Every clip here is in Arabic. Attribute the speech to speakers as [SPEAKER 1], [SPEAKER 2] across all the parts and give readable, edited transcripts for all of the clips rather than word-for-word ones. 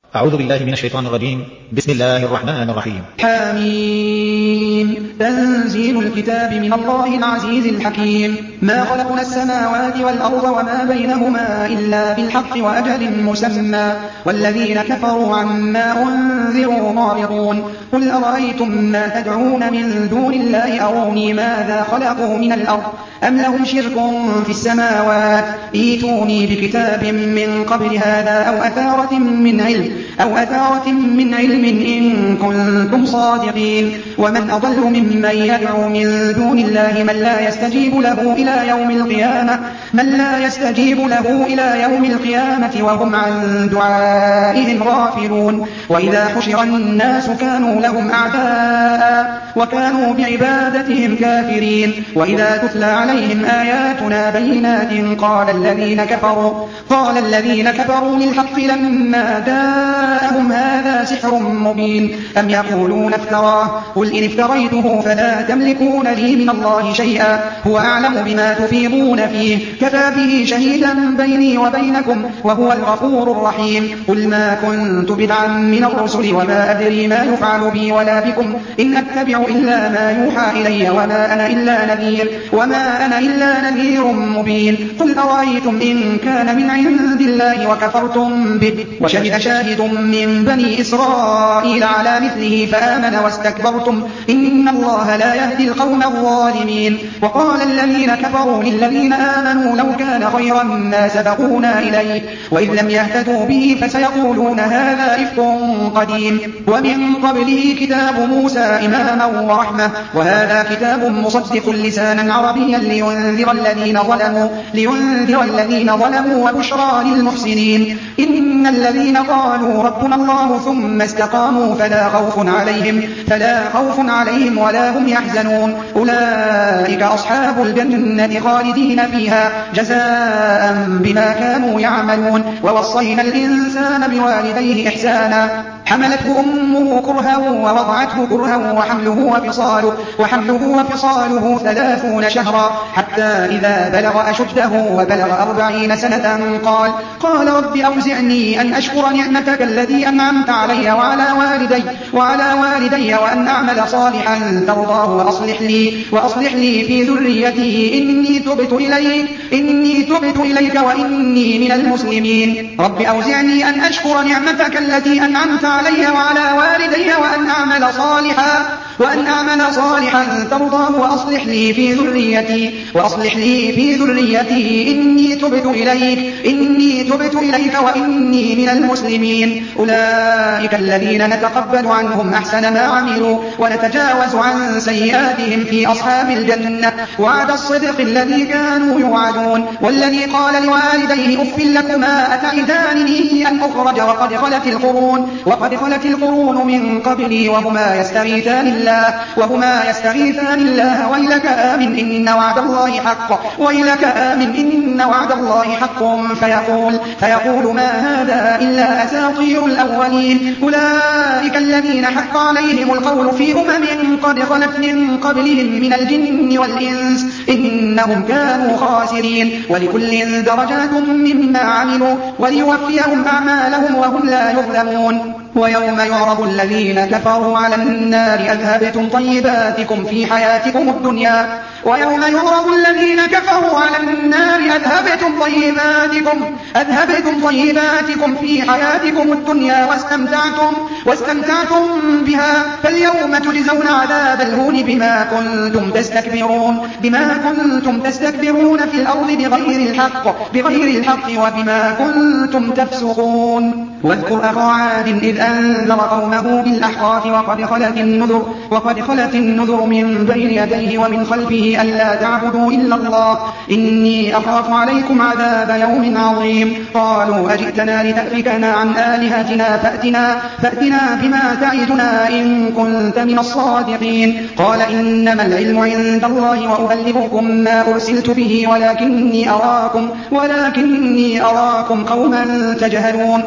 [SPEAKER 1] أعوذ بالله من الشيطان الرجيم. بسم الله الرحمن الرحيم.
[SPEAKER 2] حميم. تنزيل الكتاب من الله العزيز الحكيم. ما خلقنا السماوات والأرض وما بينهما إلا بالحق وأجل مسمى والذين كفروا عما أنذروا معرضون. قل أرأيتم ما تدعون من دون الله أروني ماذا خلقوا من الأرض أم لهم شرك في السماوات ائتوني بكتاب من قبل هذا أو أثارة من علم إن كنتم صادقين. ومن أضل ممن يدعو من دون الله من لا يستجيب له إلى يوم القيامة وهم عن دعائهم غافلون. وإذا حشر الناس كانوا لهم أعداء وكانوا بعبادتهم كافرين. وإذا تتلى عليهم آياتنا بينات قال الذين كفروا للحق لما جاءهم هذا سحر مبين أم يقولون افتراه قل إن افتريته فلا تملكون لي من الله شيئا هو أعلم بما تفيضون فيه كفى به شهيدا بيني وبينكم وهو الغفور الرحيم. قل ما كنت بدعا من الرسل وما أدري ما يفعل بي ولا بكم إن أتبع إلا ما يوحى إلي وما أنا إلا نذير مبين. قل أرأيتم إن كان من عند الله وكفرتم به وشهد شاهد من بني إسرائيل على مثله فآمن واستكبرتم إن الله لا يهدي القوم الظالمين. وقال الذين كفروا للذين آمنوا لو كان خيرا ما سبقونا إليه وإذ لم يهتدوا به فسيقولون هذا إفك قديم ومن قبله كتاب موسى إماما ورحمة وهذا كتاب مصدق لسانا عربيا لينذر الذين ظلموا وبشرى للمحسنين. إن الذين قالوا ربنا الله ثم استقاموا فلا خوف عليهم ولا هم يحزنون أولئك أصحاب الجنة خالدين فيها جزاء بما كانوا يعملون. ووصينا الإنسان بوالديه إحسانا حملته أمه كرها ووضعته كرها وحمله وفصاله 30 شهرا حتى إذا بلغ أشده وبلغ 40 سنة قال رب أوزعني أن أشكر نعمتك التي أنعمت علي وعلى والدي وأن أعمل صالحا ترضاه وأصلح لي في ذريتي إني تبت إليك وإني من المسلمين. رب أوزعني أن أشكر نعمتك التي أنعمت علي وعلى والدي وأن أعمل صالحا ترضاه وأصلح لي في ذريتي إني تبت إليك وإني من المسلمين. أولئك الذين نتقبل عنهم أحسن ما عملوا ونتجاوز عن سيئاتهم في أصحاب الجنة وعد الصدق الذي كانوا يوعدون. والذي قال لوالديه أف لكما أتعدانني أن أخرج وقد خلت القرون من قبلي وهما يستغيثان الله ويلك آمن إن وعد الله حق فيقول ما هذا إلا أساطير الأولين. أولئك الذين حق عليهم القول في قد خلت من قبلهم من الجن والإنس إنهم كانوا خاسرين. ولكل درجات مما عملوا وليوفيهم أعمالهم وهم لا يظلمون. ويوم يعرض الذين كفروا على النار أذهبتم طيباتكم في حياتكم الدنيا واستمتعتم بها فاليوم تجزون عذاب الهون بما كنتم تستكبرون في الأرض بغير الحق وبما كنتم تفسقون. واذكر أخا عاد إذ أنذر قومه بالأحقاف وقد خلت النذر من بين يديه ومن خلفه ألا تعبدوا إلا الله إني أخاف عليكم عذاب يوم عظيم. قالوا أجئتنا لتأفكنا عن آلهتنا فأتنا بما تعدنا إن كنت من الصادقين. قال إنما العلم عند الله وأبلغكم ما أرسلت به ولكني أراكم قوما تجهلون. فلما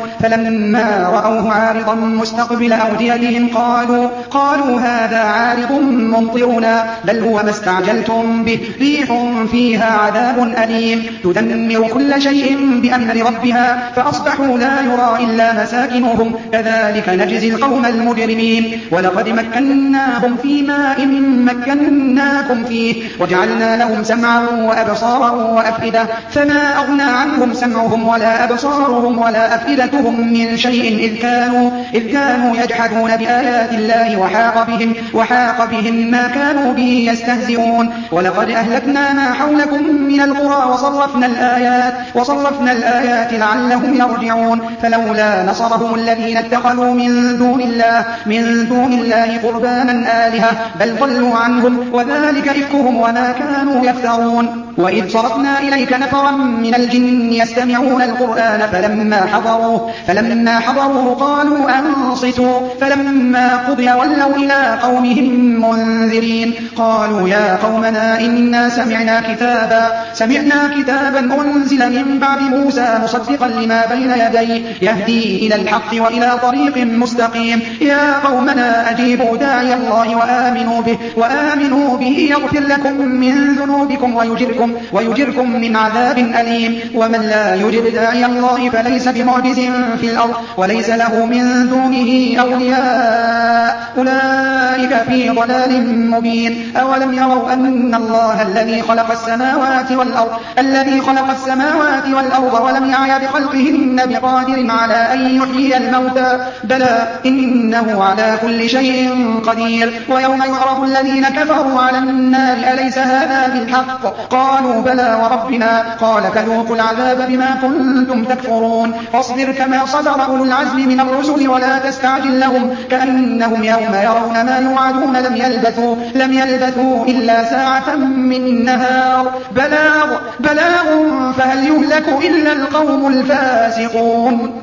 [SPEAKER 2] فلما رأوه عارضا مستقبل أوديتهم قالوا هذا عارض ممطرنا بل هو ما استعجلتم به ريح فيها عذاب أليم تدمر كل شيء بأمر ربها فأصبحوا لا يرى إلا مساكنهم كذلك نجزي القوم المجرمين ولقد مكناهم في ماء مكناكم فيه وجعلنا لهم سمعا وأبصارا وأفئدة فما أغنى عنهم سمعهم ولا أبصارهم ولا أفئدتهم من شيء إذ كانوا يجحدون بآيات الله وحاق بهم ما كانوا به يستهزئون ولقد أهلكنا ما حولكم من القرى وصرفنا الآيات لعلهم يرجعون فلولا نصرهم الذين اتخذوا من دون الله قربانا آلهة بل ضلوا عنهم وذلك إفكهم وما كانوا يفترون وإذ صرفنا إليك نفرا من الجن يستمعون القرآن فلما حضروه قالوا أنصتوا فلما قضي ولوا إلى قومهم منذرين قالوا يا قومنا إنا سمعنا كتابا أنزل من بعد موسى مصدقا لما بين يديه يهدي إلى الحق وإلى طريق مستقيم يا قومنا أجيبوا داعي الله وآمنوا به يغفر لكم من ذنوبكم ويجركم من عذاب أليم ومن لا يجب داعي الله فليس بمعجز في الأرض وليس له من دونه أولياء أولئك في ضلال مبين أولم يروا أن الله الذي خلق السماوات والأرض ولم يعي بخلقهن بقادر على أن يحيي الموتى بلى إنه على كل شيء قدير ويوم يعرض الذين كفروا على النار أليس هذا بالحق قالوا بلى وربنا قال فذوقوا العذاب بما كنتم تكفرون فاصبر كما صبر أولو العزم من الرسل ولا تستعجل لهم كأنهم يوم يرون ما يوعدون لم يلبثوا إلا ساعة من نهار بلاغ فهل يهلك إلا القوم الفاسقون